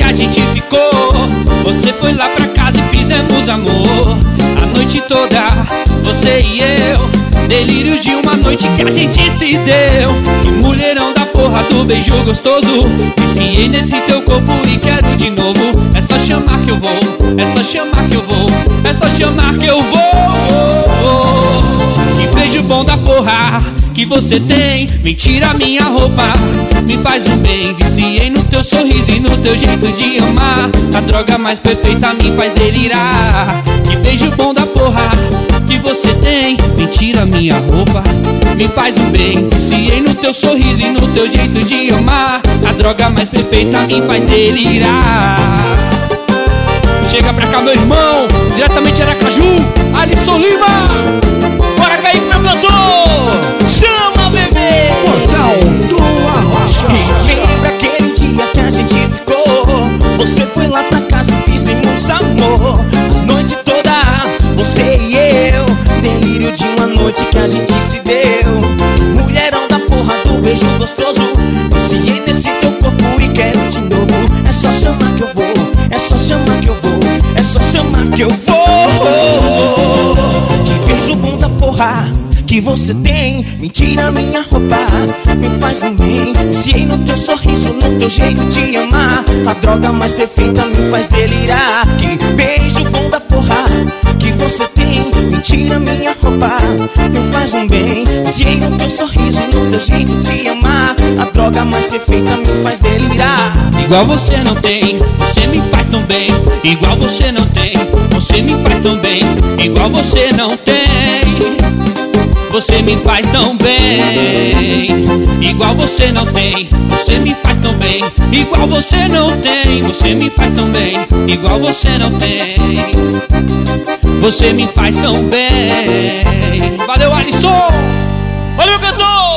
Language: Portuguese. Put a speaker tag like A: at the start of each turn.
A: a gente ficou. Você foi lá pra casa e fizemos amor a noite toda, você e eu. Delírio de uma noite que a gente se deu. Que mulherão da porra do beijo gostoso. Viciei nesse teu corpo e quero de novo. É só chamar que eu vou, é só chamar que eu vou, é só chamar que eu vou. Que beijo bom da porra que você tem. Me tira minha roupa, me faz um bem. Viciei no teu sorriso e no teu jeito de amar. A droga mais perfeita me faz delirar. Que beijo bom da porra que você tem. Me tira minha roupa, me faz um bem. Viciei no teu sorriso e no teu jeito de amar. A droga mais perfeita me faz delirar. Chega pra cá, meu irmão, diretamente de Aracaju, Alisson Lima. Bora cair pro meu cantor, chama, bebê.
B: Portal do Arrocha.
C: Lembra aquele dia que a gente ficou? Você foi lá pra casa e fizemos amor a noite toda, você e eu. Delírio de uma noite que a gente se deu. Mulherão da porra do beijo gostoso. Viciei nesse teu corpo e quero de novo. É só chamar que eu vou, é só chamar que eu vou, é só chamar que eu vou. Que beijo bom da porra que você tem. Me tira minha roupa, me faz um bem. Viciei no teu sorriso, no teu jeito de amar. A droga mais perfeita me faz delirar. Que beijo bom da porra que você tem. Me tira minha roupa, me faz um bem. Viciei no teu sorriso, no teu jeito de amar. A droga mais perfeita me faz delirar.
A: Igual você não tem, você me faz tão bem. Igual você não tem, você me faz tão bem. Igual você não tem, você me faz tão bem. Igual você não tem, você me faz tão bem. Igual você não tem, você me faz tão bem. Igual você não tem, você me faz tão bem. Valeu, Alisson. Valeu, cantor.